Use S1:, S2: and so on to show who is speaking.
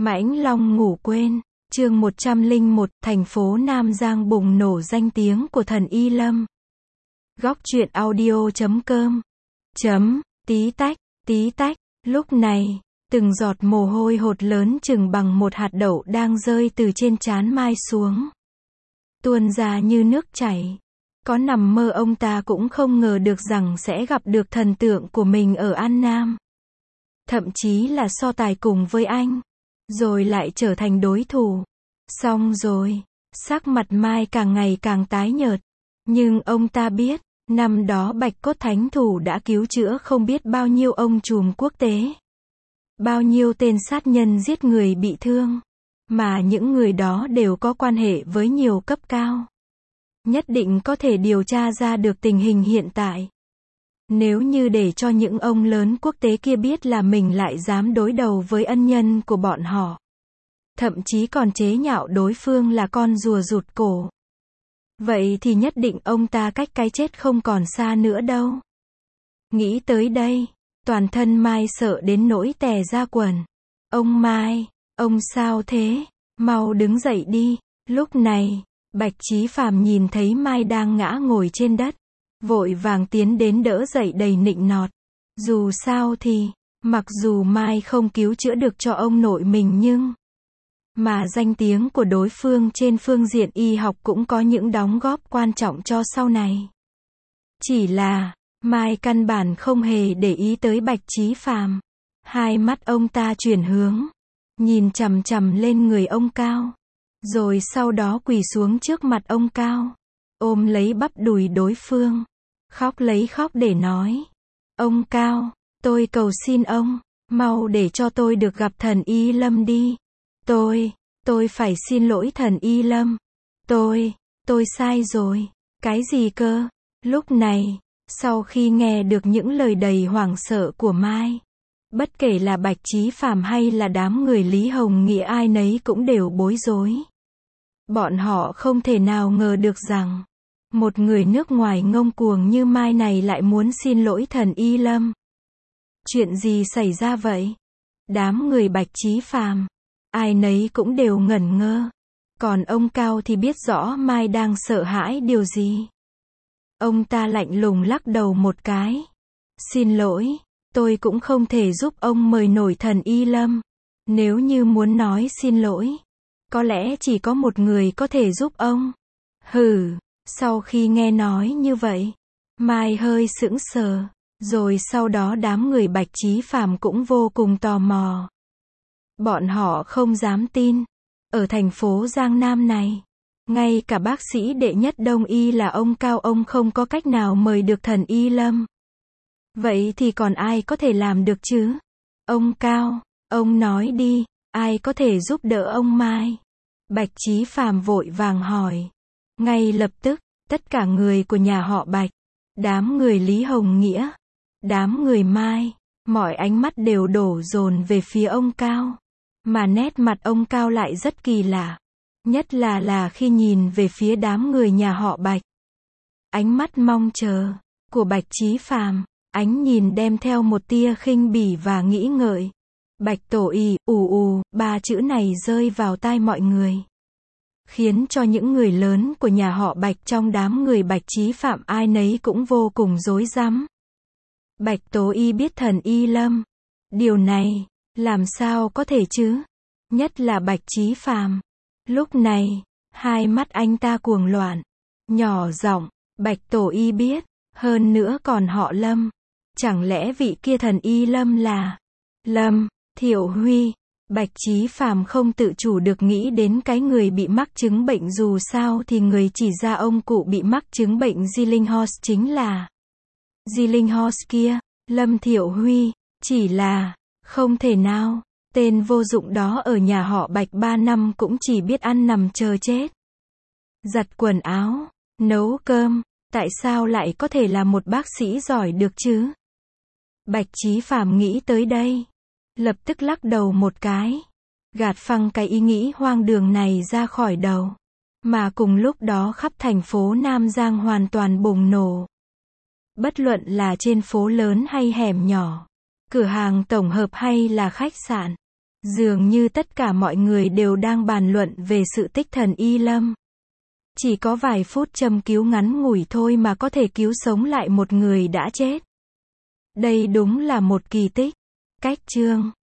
S1: Mãnh Long ngủ quên, chương 101, thành phố Nam Giang bùng nổ danh tiếng của thần Y Lâm. Góc truyện audio.com. Tí tách, lúc này, từng giọt mồ hôi hột lớn chừng bằng một hạt đậu đang rơi từ trên trán Mai xuống. Tuôn ra như nước chảy. Có nằm mơ ông ta cũng không ngờ được rằng sẽ gặp được thần tượng của mình ở An Nam. Thậm chí là so tài cùng với anh. Rồi lại trở thành đối thủ. Xong rồi, sắc mặt Mai càng ngày càng tái nhợt. Nhưng ông ta biết, năm đó Bạch Cốt Thánh Thủ đã cứu chữa không biết bao nhiêu ông trùm quốc tế. Bao nhiêu tên sát nhân giết người bị thương. Mà những người đó đều có quan hệ với nhiều cấp cao. Nhất định có thể điều tra ra được tình hình hiện tại. Nếu như để cho những ông lớn quốc tế kia biết là mình lại dám đối đầu với ân nhân của bọn họ. Thậm chí còn chế nhạo đối phương là con rùa rụt cổ. Vậy thì nhất định ông ta cách cái chết không còn xa nữa đâu. Nghĩ tới đây, toàn thân Mai sợ đến nỗi tè ra quần. Ông Mai, ông sao thế? Mau đứng dậy đi. Lúc này, Bạch Chí Phàm nhìn thấy Mai đang ngã ngồi trên đất. Vội vàng tiến đến đỡ dậy đầy nịnh nọt. Dù sao thì, mặc dù Mai không cứu chữa được cho ông nội mình nhưng mà danh tiếng của đối phương trên phương diện y học cũng có những đóng góp quan trọng cho sau này. Chỉ là, Mai căn bản không hề để ý tới Bạch Chí Phàm. Hai mắt ông ta chuyển hướng, nhìn chằm chằm lên người ông Cao. Rồi sau đó quỳ xuống trước mặt ông Cao, ôm lấy bắp đùi đối phương, khóc lấy khóc để nói. Ông Cao, tôi cầu xin ông, mau để cho tôi được gặp thần Y Lâm đi. Tôi phải xin lỗi thần Y Lâm. Tôi sai rồi. Cái gì cơ? Lúc này, sau khi nghe được những lời đầy hoảng sợ của Mai, bất kể là Bạch Chí Phàm hay là đám người Lý Hồng Nghĩa ai nấy cũng đều bối rối. Bọn họ không thể nào ngờ được rằng, một người nước ngoài ngông cuồng như Mai này lại muốn xin lỗi thần Y Lâm. Chuyện gì xảy ra vậy? Đám người Bạch Chí Phàm, ai nấy cũng đều ngẩn ngơ. Còn ông Cao thì biết rõ Mai đang sợ hãi điều gì. Ông ta lạnh lùng lắc đầu một cái. Xin lỗi, tôi cũng không thể giúp ông mời nổi thần Y Lâm. Nếu như muốn nói xin lỗi, có lẽ chỉ có một người có thể giúp ông. Hừ, sau khi nghe nói như vậy, Mai hơi sững sờ. Rồi sau đó đám người Bạch Chí Phàm cũng vô cùng tò mò. Bọn họ không dám tin. Ở thành phố Giang Nam này, ngay cả bác sĩ đệ nhất Đông y là ông Cao ông không có cách nào mời được thần Y Lâm. Vậy thì còn ai có thể làm được chứ? Ông Cao, ông nói đi, ai có thể giúp đỡ ông Mai? Bạch Chí Phàm vội vàng hỏi. Ngay lập tức, tất cả người của nhà họ Bạch, đám người Lý Hồng Nghĩa, đám người Mai, mọi ánh mắt đều đổ dồn về phía ông Cao. Mà nét mặt ông Cao lại rất kỳ lạ. Nhất là khi nhìn về phía đám người nhà họ Bạch. Ánh mắt mong chờ của Bạch Chí Phàm, ánh nhìn đem theo một tia khinh bỉ và nghĩ ngợi. Bạch Tổ Y, ba chữ này rơi vào tai mọi người. Khiến cho những người lớn của nhà họ Bạch trong đám người Bạch Chí Phạm ai nấy cũng vô cùng rối rắm. Bạch Tổ Y biết thần Y Lâm. Điều này, làm sao có thể chứ? Nhất là Bạch Chí Phàm. Lúc này, hai mắt anh ta cuồng loạn. Nhỏ giọng, Bạch Tổ Y biết, hơn nữa còn họ Lâm. Chẳng lẽ vị kia thần Y Lâm là Lâm Thiệu Huy? Bạch Chí Phàm không tự chủ được nghĩ đến cái người bị mắc chứng bệnh, dù sao thì người chỉ ra ông cụ bị mắc chứng bệnh Zillinghorst chính là Zillinghorst kia, Lâm Thiệu Huy. Chỉ là, không thể nào, tên vô dụng đó ở nhà họ Bạch 3 năm cũng chỉ biết ăn nằm chờ chết. Giặt quần áo, nấu cơm, tại sao lại có thể là một bác sĩ giỏi được chứ? Bạch Chí Phàm nghĩ tới đây, lập tức lắc đầu một cái, gạt phăng cái ý nghĩ hoang đường này ra khỏi đầu. Mà cùng lúc đó khắp thành phố Nam Giang hoàn toàn bùng nổ. Bất luận là trên phố lớn hay hẻm nhỏ, cửa hàng tổng hợp hay là khách sạn, Dường như tất cả mọi người đều đang bàn luận về sự tích thần Y Lâm. Chỉ có vài phút châm cứu ngắn ngủi thôi mà có thể cứu sống lại một người đã chết. Đây đúng là một kỳ tích. Cách chương